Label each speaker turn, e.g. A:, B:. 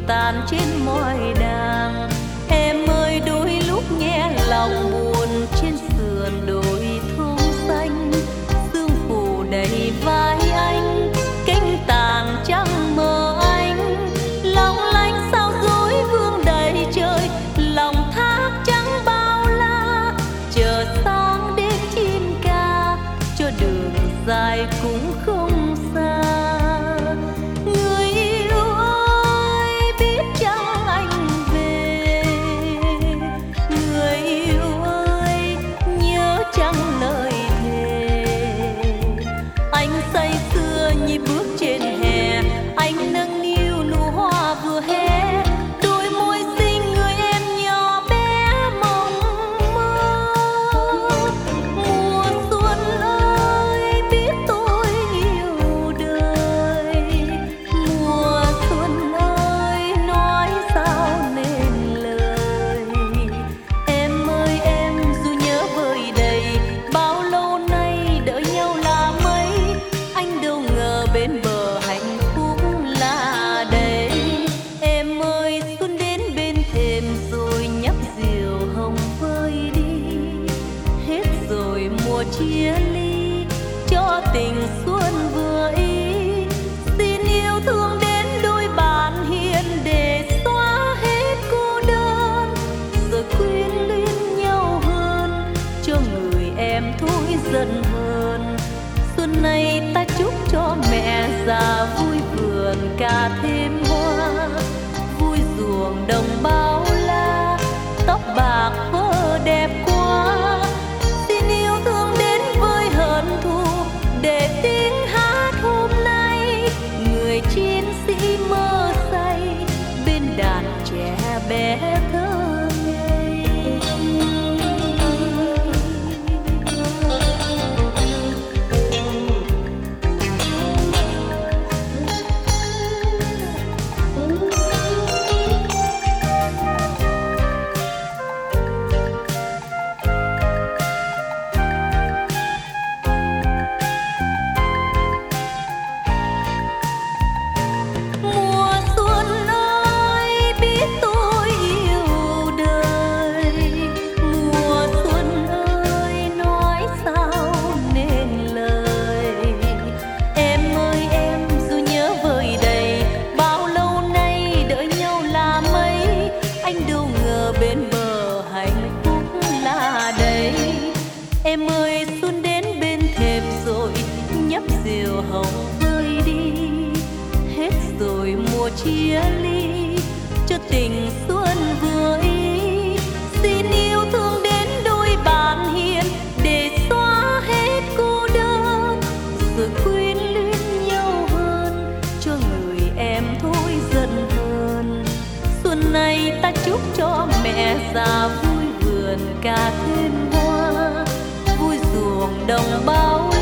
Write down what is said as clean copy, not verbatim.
A: tàn trên môi đàng. Em ơi đôi lúc nghe lòng buồn trên sườn đồi thôn xanh, sương phủ đầy vai anh, cánh tàn trăng mờ anh, long lanh sao dối vương đầy trời, lòng thác trắng bao la, chờ sáng đến chim ca cho đường dài cũng không xa. Người yêu ơi biết chăng anh về, người yêu ơi nhớ chăng lời thề. Anh say sưa nhịp bước trên hè, anh nâng niu nụ hoa vừa hé, đôi môi xinh người em nhỏ bé mộng mơ. Mùa xuân ơi biết tôi yêu đời, mùa xuân ơi nói sao nên lời. Em ơi em dù nhớ vơi đầy, bao lâu nay đợi nhau là mấy, anh đâu ngờ bên bờ hạnh phúc là đây. Em ơi xuân đến bên thềm rồi nhấp diều hồng vơi đi, hết rồi mùa chia ly cho tình xuân vừa ý. Xin yêu thương đến đôi bạn hiền để xóa hết cô đơn, rồi quyến luyến nhau hơn cho người em thôi dần hơn. Xuân này ta chúc cho mẹ già vui vườn cả thêm hoa, vui ruộng đồng bao la, tóc bạc vơ đẹp quá. Xin yêu thương đến với hận thù để tiếng hát hôm nay, người chiến sĩ mơ say bên đàn trẻ bé thơ ngây. Mùa xuân ơi biết tôi yêu đời, mùa xuân ơi nói sao nên lời. Em ơi em dù nhớ vơi đầy, bao lâu nay đợi nhau là mấy, anh đâu ngờ bên bờ hạnh phúc là đây. Em ơi xuân đến bên thềm rồi nhấp diều hồng vơi đi, hết rồi mùa chia ly cho tình xuân vừa ý. Xin yêu thương đến đôi bạn hiền để xóa hết cô đơn, rồi quyến luyến nhau hơn cho người em thôi dần hơn. Xuân này ta chúc cho mẹ già vui vườn cả thêm hoa, vui ruộng đồng bao